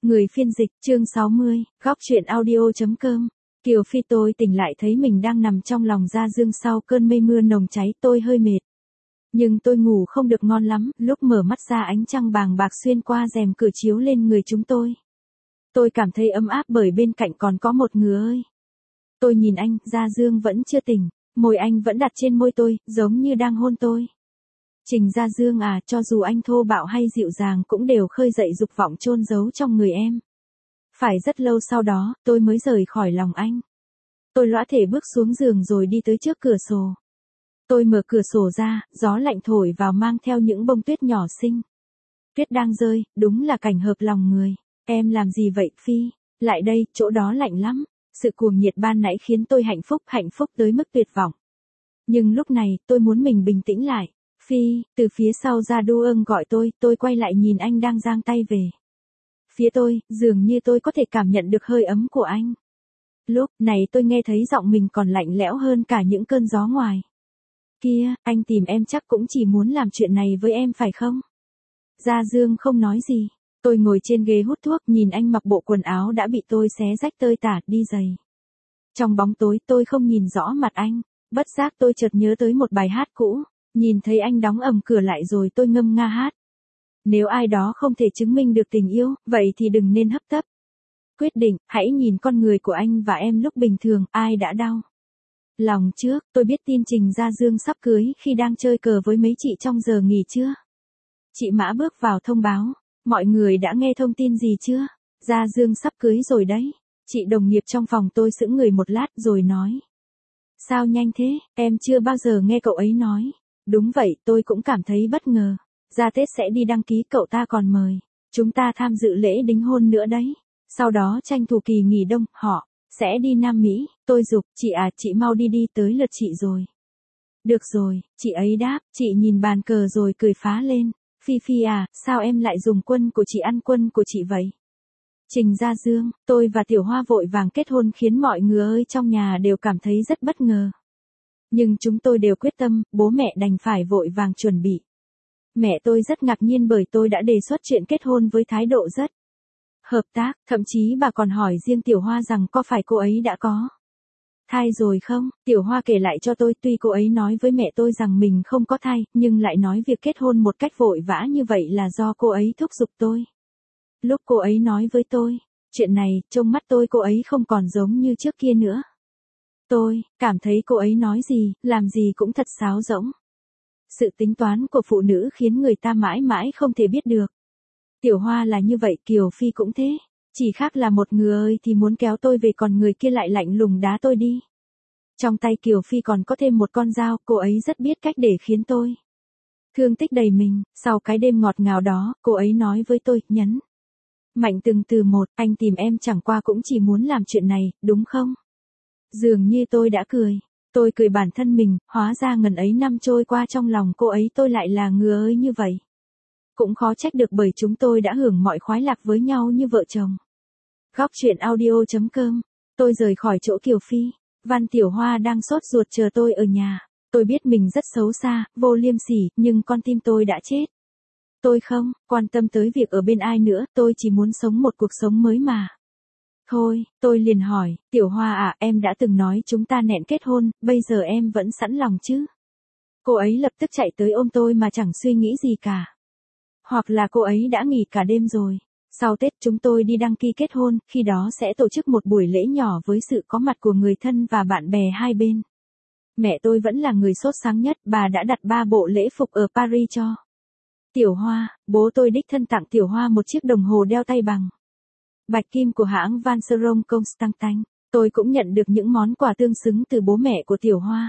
Người phiên dịch, chương 60, góc truyện audio.com. Kiều Phi, tôi tỉnh lại thấy mình đang nằm trong lòng Gia Dương sau cơn mây mưa nồng cháy, tôi hơi mệt. Nhưng tôi ngủ không được ngon lắm, lúc mở mắt ra ánh trăng bàng bạc xuyên qua rèm cửa chiếu lên người chúng tôi. Tôi cảm thấy ấm áp bởi bên cạnh còn có một người ơi. Tôi nhìn anh, Gia Dương vẫn chưa tỉnh, môi anh vẫn đặt trên môi tôi, giống như đang hôn tôi. Trình Gia Dương à, cho dù anh thô bạo hay dịu dàng cũng đều khơi dậy dục vọng chôn giấu trong người em. Phải rất lâu sau đó, tôi mới rời khỏi lòng anh. Tôi lõa thể bước xuống giường rồi đi tới trước cửa sổ. Tôi mở cửa sổ ra, gió lạnh thổi vào mang theo những bông tuyết nhỏ xinh. Tuyết đang rơi, đúng là cảnh hợp lòng người. Em làm gì vậy Phi? Lại đây, chỗ đó lạnh lắm. Sự cuồng nhiệt ban nãy khiến tôi hạnh phúc tới mức tuyệt vọng. Nhưng lúc này, tôi muốn mình bình tĩnh lại. Phi, từ phía sau ra đu ưng gọi tôi quay lại nhìn anh đang giang tay về phía tôi, dường như tôi có thể cảm nhận được hơi ấm của anh. Lúc này tôi nghe thấy giọng mình còn lạnh lẽo hơn cả những cơn gió ngoài. Kia, anh tìm em chắc cũng chỉ muốn làm chuyện này với em phải không? Gia Dương không nói gì. Tôi ngồi trên ghế hút thuốc nhìn anh mặc bộ quần áo đã bị tôi xé rách tơi tả, đi giày. Trong bóng tối tôi không nhìn rõ mặt anh, bất giác tôi chợt nhớ tới một bài hát cũ. Nhìn thấy anh đóng ầm cửa lại rồi tôi ngâm nga hát. Nếu ai đó không thể chứng minh được tình yêu, vậy thì đừng nên hấp tấp. Quyết định, hãy nhìn con người của anh và em lúc bình thường, ai đã đau lòng trước. Tôi biết tin Trình Gia Dương sắp cưới khi đang chơi cờ với mấy chị trong giờ nghỉ trưa. Chị Mã bước vào thông báo, mọi người đã nghe thông tin gì chưa? Gia Dương sắp cưới rồi đấy. Chị đồng nghiệp trong phòng tôi sững người một lát rồi nói. Sao nhanh thế, em chưa bao giờ nghe cậu ấy nói. Đúng vậy, tôi cũng cảm thấy bất ngờ. Ra Tết sẽ đi đăng ký, cậu ta còn mời chúng ta tham dự lễ đính hôn nữa đấy. Sau đó tranh thủ kỳ nghỉ đông, họ sẽ đi Nam Mỹ. Tôi giục, chị à, chị mau đi đi, tới lượt chị rồi. Được rồi, chị ấy đáp, chị nhìn bàn cờ rồi cười phá lên. Phi à, sao em lại dùng quân của chị ăn quân của chị vậy? Trình Gia Dương, tôi và Tiểu Hoa vội vàng kết hôn khiến mọi người ơi trong nhà đều cảm thấy rất bất ngờ. Nhưng chúng tôi đều quyết tâm, bố mẹ đành phải vội vàng chuẩn bị. Mẹ tôi rất ngạc nhiên bởi tôi đã đề xuất chuyện kết hôn với thái độ rất hợp tác, thậm chí bà còn hỏi riêng Tiểu Hoa rằng có phải cô ấy đã có thai rồi không. Tiểu Hoa kể lại cho tôi, tuy cô ấy nói với mẹ tôi rằng mình không có thai, nhưng lại nói việc kết hôn một cách vội vã như vậy là do cô ấy thúc giục tôi. Lúc cô ấy nói với tôi chuyện này, trong mắt tôi cô ấy không còn giống như trước kia nữa. Tôi cảm thấy cô ấy nói gì, làm gì cũng thật sáo rỗng. Sự tính toán của phụ nữ khiến người ta mãi mãi không thể biết được. Tiểu Hoa là như vậy, Kiều Phi cũng thế. Chỉ khác là một người ơi thì muốn kéo tôi về còn người kia lại lạnh lùng đá tôi đi. Trong tay Kiều Phi còn có thêm một con dao, cô ấy rất biết cách để khiến tôi thương tích đầy mình. Sau cái đêm ngọt ngào đó, cô ấy nói với tôi, nhấn mạnh từng từ một, anh tìm em chẳng qua cũng chỉ muốn làm chuyện này, đúng không? Dường như tôi đã cười. Tôi cười bản thân mình, hóa ra ngần ấy năm trôi qua trong lòng cô ấy tôi lại là người ơi như vậy. Cũng khó trách được bởi chúng tôi đã hưởng mọi khoái lạc với nhau như vợ chồng. Góc truyện audio.com. Tôi rời khỏi chỗ Kiều Phi. Văn Tiểu Hoa đang sốt ruột chờ tôi ở nhà. Tôi biết mình rất xấu xa, vô liêm sỉ, nhưng con tim tôi đã chết. Tôi không quan tâm tới việc ở bên ai nữa, tôi chỉ muốn sống một cuộc sống mới mà. Thôi, tôi liền hỏi, Tiểu Hoa à, em đã từng nói chúng ta hẹn kết hôn, bây giờ em vẫn sẵn lòng chứ? Cô ấy lập tức chạy tới ôm tôi mà chẳng suy nghĩ gì cả. Hoặc là cô ấy đã nghỉ cả đêm rồi. Sau Tết chúng tôi đi đăng ký kết hôn, khi đó sẽ tổ chức một buổi lễ nhỏ với sự có mặt của người thân và bạn bè hai bên. Mẹ tôi vẫn là người sốt sáng nhất, bà đã đặt 3 bộ lễ phục ở Paris cho Tiểu Hoa. Bố tôi đích thân tặng Tiểu Hoa một chiếc đồng hồ đeo tay bằng bạch kim của hãng Vacheron Constantin. Tôi cũng nhận được những món quà tương xứng từ bố mẹ của Tiểu Hoa.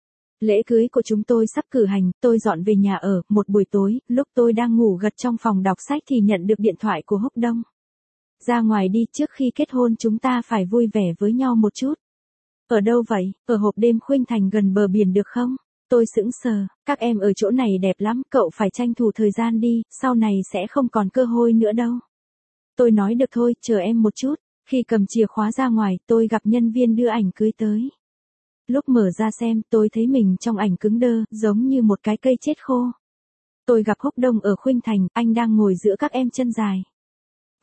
Lễ cưới của chúng tôi sắp cử hành, tôi dọn về nhà ở. Một buổi tối, lúc tôi đang ngủ gật trong phòng đọc sách thì nhận được điện thoại của Húc Đông. Ra ngoài đi, trước khi kết hôn chúng ta phải vui vẻ với nhau một chút. Ở đâu vậy? Ở hộp đêm Khuynh Thành gần bờ biển được không? Tôi sững sờ, các em ở chỗ này đẹp lắm, cậu phải tranh thủ thời gian đi, sau này sẽ không còn cơ hội nữa đâu. Tôi nói được thôi, chờ em một chút. Khi cầm chìa khóa ra ngoài, tôi gặp nhân viên đưa ảnh cưới tới. Lúc mở ra xem, tôi thấy mình trong ảnh cứng đơ, giống như một cái cây chết khô. Tôi gặp Húc Đông ở Khuynh Thành, anh đang ngồi giữa các em chân dài.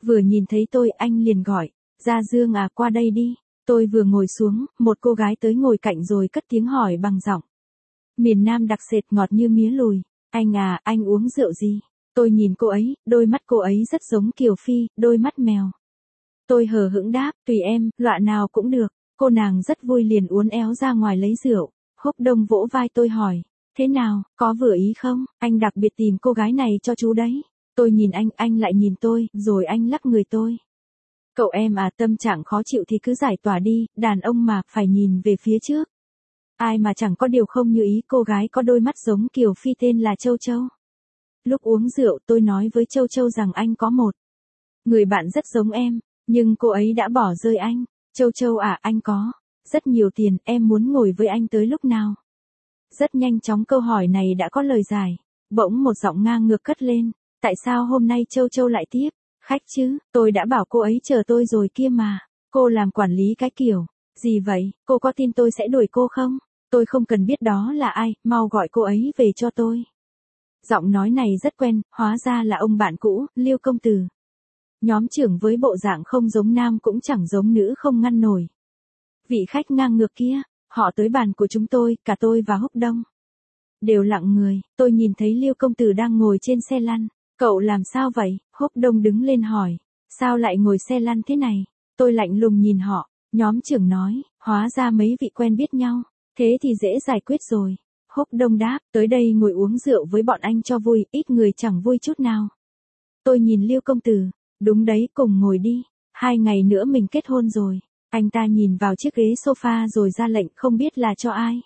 Vừa nhìn thấy tôi anh liền gọi, Gia Dương à qua đây đi. Tôi vừa ngồi xuống, một cô gái tới ngồi cạnh rồi cất tiếng hỏi bằng giọng miền Nam đặc sệt ngọt như mía lùi. Anh à, anh uống rượu gì? Tôi nhìn cô ấy, đôi mắt cô ấy rất giống Kiều Phi, đôi mắt mèo. Tôi hờ hững đáp, tùy em, loại nào cũng được. Cô nàng rất vui liền uốn éo ra ngoài lấy rượu. Húc Đông vỗ vai tôi hỏi, thế nào, có vừa ý không? Anh đặc biệt tìm cô gái này cho chú đấy. Tôi nhìn anh lại nhìn tôi, rồi anh lắc người tôi. Cậu em à, tâm trạng khó chịu thì cứ giải tỏa đi, đàn ông mà, phải nhìn về phía trước. Ai mà chẳng có điều không như ý, cô gái có đôi mắt giống Kiều Phi tên là Châu Châu. Lúc uống rượu tôi nói với Châu Châu rằng anh có một người bạn rất giống em, nhưng cô ấy đã bỏ rơi anh. Châu Châu à, anh có rất nhiều tiền, em muốn ngồi với anh tới lúc nào? Rất nhanh chóng câu hỏi này đã có lời giải. Bỗng một giọng ngang ngược cất lên, tại sao hôm nay Châu Châu lại tiếp khách chứ? Tôi đã bảo cô ấy chờ tôi rồi kia mà. Cô làm quản lý cái kiểu gì vậy? Cô có tin tôi sẽ đuổi cô không? Tôi không cần biết đó là ai, mau gọi cô ấy về cho tôi. Giọng nói này rất quen, hóa ra là ông bạn cũ, Liêu công tử. Nhóm trưởng với bộ dạng không giống nam cũng chẳng giống nữ không ngăn nổi. Vị khách ngang ngược kia, họ tới bàn của chúng tôi, cả tôi và Húc Đông đều lặng người. Tôi nhìn thấy Liêu công tử đang ngồi trên xe lăn. Cậu làm sao vậy? Húc Đông đứng lên hỏi. Sao lại ngồi xe lăn thế này? Tôi lạnh lùng nhìn họ. Nhóm trưởng nói, hóa ra mấy vị quen biết nhau. Thế thì dễ giải quyết rồi. Húc Đông đáp, tới đây ngồi uống rượu với bọn anh cho vui, ít người chẳng vui chút nào. Tôi nhìn Liêu công tử, đúng đấy, cùng ngồi đi. 2 ngày nữa mình kết hôn rồi. Anh ta nhìn vào chiếc ghế sofa rồi ra lệnh không biết là cho ai.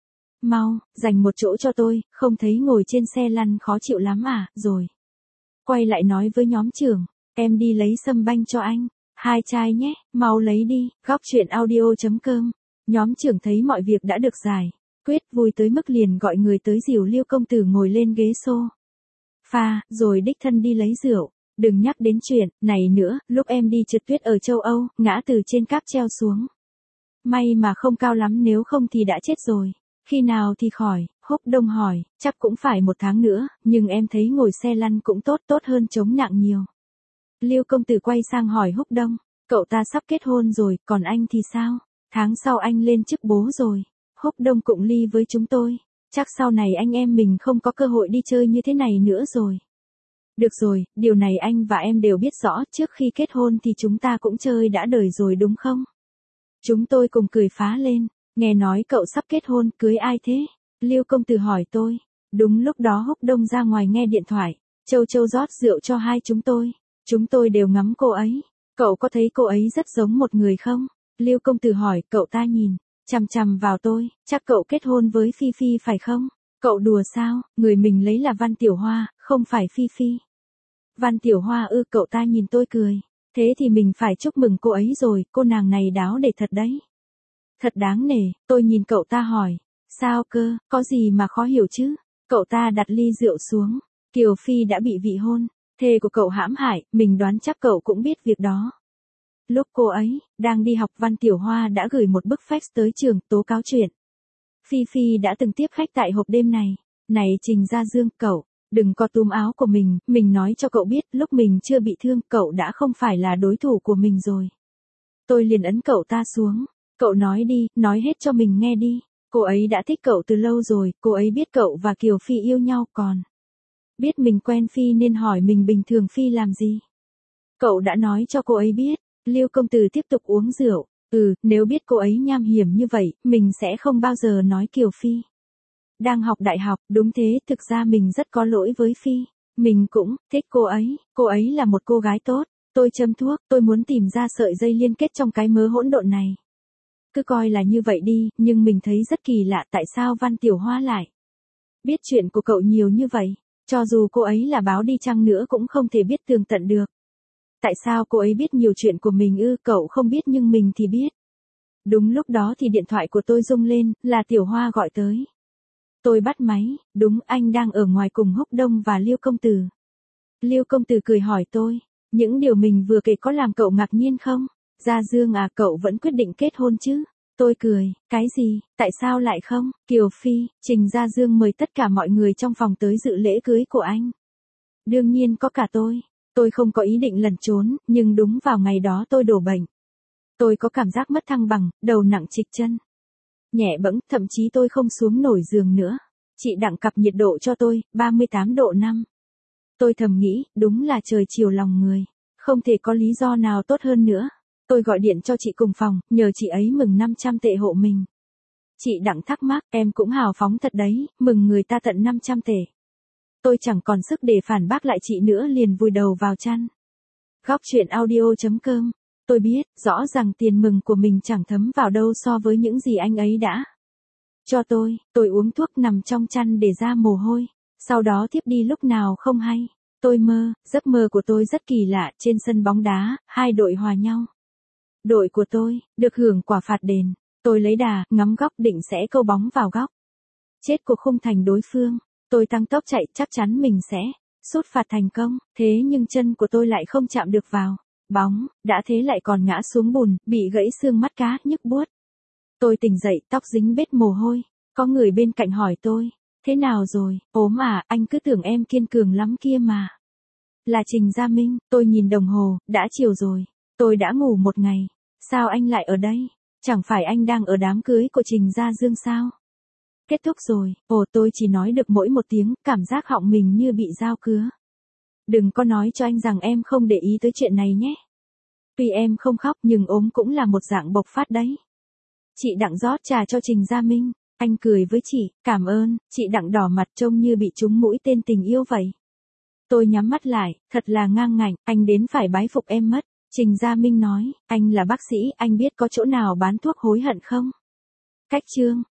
Mau, dành một chỗ cho tôi, không thấy ngồi trên xe lăn khó chịu lắm à, rồi. Quay lại nói với nhóm trưởng, em đi lấy sâm banh cho anh. 2 chai nhé, mau lấy đi. Góc chuyện audio.com. Nhóm trưởng thấy mọi việc đã được giải quyết, vui tới mức liền gọi người tới dìu Liêu công tử ngồi lên ghế sofa, rồi đích thân đi lấy rượu. Đừng nhắc đến chuyện này nữa, lúc em đi trượt tuyết ở châu Âu, ngã từ trên cáp treo xuống. May mà không cao lắm, nếu không thì đã chết rồi. Khi nào thì khỏi? Húc Đông hỏi, chắc cũng phải 1 tháng nữa, nhưng em thấy ngồi xe lăn cũng tốt hơn chống nặng nhiều. Liêu công tử quay sang hỏi Húc Đông, cậu ta sắp kết hôn rồi, còn anh thì sao? Tháng sau anh lên chức bố rồi. Húc Đông cụng ly với chúng tôi, chắc sau này anh em mình không có cơ hội đi chơi như thế này nữa rồi. Được rồi, điều này anh và em đều biết rõ, trước khi kết hôn thì chúng ta cũng chơi đã đời rồi đúng không? Chúng tôi cùng cười phá lên, nghe nói cậu sắp kết hôn, cưới ai thế? Liêu công tử hỏi tôi. Đúng lúc đó Húc Đông ra ngoài nghe điện thoại, Châu Châu rót rượu cho hai chúng tôi đều ngắm cô ấy. Cậu có thấy cô ấy rất giống một người không? Liêu công tử hỏi, cậu ta nhìn chằm chằm vào tôi, chắc cậu kết hôn với Phi Phi phải không? Cậu đùa sao, người mình lấy là Văn Tiểu Hoa, không phải Phi Phi. Văn Tiểu Hoa ư? Cậu ta nhìn tôi cười. Thế thì mình phải chúc mừng cô ấy rồi, cô nàng này đáo để thật đấy. Thật đáng nể. Tôi nhìn cậu ta hỏi, sao cơ, có gì mà khó hiểu chứ? Cậu ta đặt ly rượu xuống. Kiều Phi đã bị vị hôn thê của cậu hãm hại, mình đoán chắc cậu cũng biết việc đó. Lúc cô ấy đang đi học, Văn Tiểu Hoa đã gửi một bức fax tới trường tố cáo chuyện Phi Phi đã từng tiếp khách tại hộp đêm này. Này Trình Gia Dương, cậu đừng có túm áo của mình nói cho cậu biết, lúc mình chưa bị thương, cậu đã không phải là đối thủ của mình rồi. Tôi liền ấn cậu ta xuống. Cậu nói đi, nói hết cho mình nghe đi. Cô ấy đã thích cậu từ lâu rồi, cô ấy biết cậu và Kiều Phi yêu nhau, còn biết mình quen Phi nên hỏi mình bình thường Phi làm gì. Cậu đã nói cho cô ấy biết. Liêu công tử tiếp tục uống rượu. Nếu biết cô ấy nham hiểm như vậy, mình sẽ không bao giờ nói Kiều Phi đang học đại học. Đúng thế, thực ra mình rất có lỗi với Phi. Mình cũng thích cô ấy là một cô gái tốt. Tôi châm thuốc, tôi muốn tìm ra sợi dây liên kết trong cái mớ hỗn độn này. Cứ coi là như vậy đi, nhưng mình thấy rất kỳ lạ, tại sao Văn Tiểu Hoa lại biết chuyện của cậu nhiều như vậy. Cho dù cô ấy là báo đi chăng nữa cũng không thể biết tường tận được. Tại sao cô ấy biết nhiều chuyện của mình ư? Cậu không biết nhưng mình thì biết. Đúng lúc đó thì điện thoại của tôi rung lên, là Tiểu Hoa gọi tới. Tôi bắt máy, đúng, anh đang ở ngoài cùng Húc Đông và Liêu công tử. Liêu công tử cười hỏi tôi, những điều mình vừa kể có làm cậu ngạc nhiên không? Gia Dương à, cậu vẫn quyết định kết hôn chứ? Tôi cười, cái gì, tại sao lại không? Kiều Phi, Trình Gia Dương mời tất cả mọi người trong phòng tới dự lễ cưới của anh. Đương nhiên có cả tôi. Tôi không có ý định lẩn trốn, nhưng đúng vào ngày đó tôi đổ bệnh. Tôi có cảm giác mất thăng bằng, đầu nặng trịch chân. Nhẹ bẫng, thậm chí tôi không xuống nổi giường nữa. Chị Đặng cặp nhiệt độ cho tôi, 38 độ 5. Tôi thầm nghĩ, đúng là trời chiều lòng người. Không thể có lý do nào tốt hơn nữa. Tôi gọi điện cho chị cùng phòng, nhờ chị ấy mừng 500 tệ hộ mình. Chị Đặng thắc mắc, em cũng hào phóng thật đấy, mừng người ta tận 500 tệ. Tôi chẳng còn sức để phản bác lại chị nữa, liền vùi đầu vào chăn. Góc chuyện audio.com. Tôi biết, rõ ràng tiền mừng của mình chẳng thấm vào đâu so với những gì anh ấy đã cho tôi uống thuốc nằm trong chăn để ra mồ hôi. Sau đó thiếp đi lúc nào không hay. Tôi mơ, giấc mơ của tôi rất kỳ lạ, trên sân bóng đá, hai đội hòa nhau. Đội của tôi, được hưởng quả phạt đền. Tôi lấy đà, ngắm góc định sẽ câu bóng vào góc. Chết của khung thành đối phương. Tôi tăng tốc chạy, chắc chắn mình sẽ sút phạt thành công. Thế nhưng chân của tôi lại không chạm được vào bóng, đã thế lại còn ngã xuống bùn, bị gãy xương mắt cá, nhức buốt. Tôi tỉnh dậy, tóc dính bết mồ hôi. Có người bên cạnh hỏi tôi, thế nào rồi, ốm à, anh cứ tưởng em kiên cường lắm kia mà. Là Trình Gia Minh. Tôi nhìn đồng hồ, đã chiều rồi. Tôi đã ngủ một ngày. Sao anh lại ở đây? Chẳng phải anh đang ở đám cưới của Trình Gia Dương sao? Kết thúc rồi. Ồ, tôi chỉ nói được mỗi một tiếng, cảm giác họng mình như bị dao cứa. Đừng có nói cho anh rằng em không để ý tới chuyện này nhé. Tuy em không khóc nhưng ốm cũng là một dạng bộc phát đấy. Chị Đặng rót trà cho Trình Gia Minh. Anh cười với chị, cảm ơn. Chị Đặng đỏ mặt trông như bị trúng mũi tên tình yêu vậy. Tôi nhắm mắt lại, thật là ngang ngạnh, anh đến phải bái phục em mất. Trình Gia Minh nói, anh là bác sĩ, anh biết có chỗ nào bán thuốc hối hận không? Cách chương.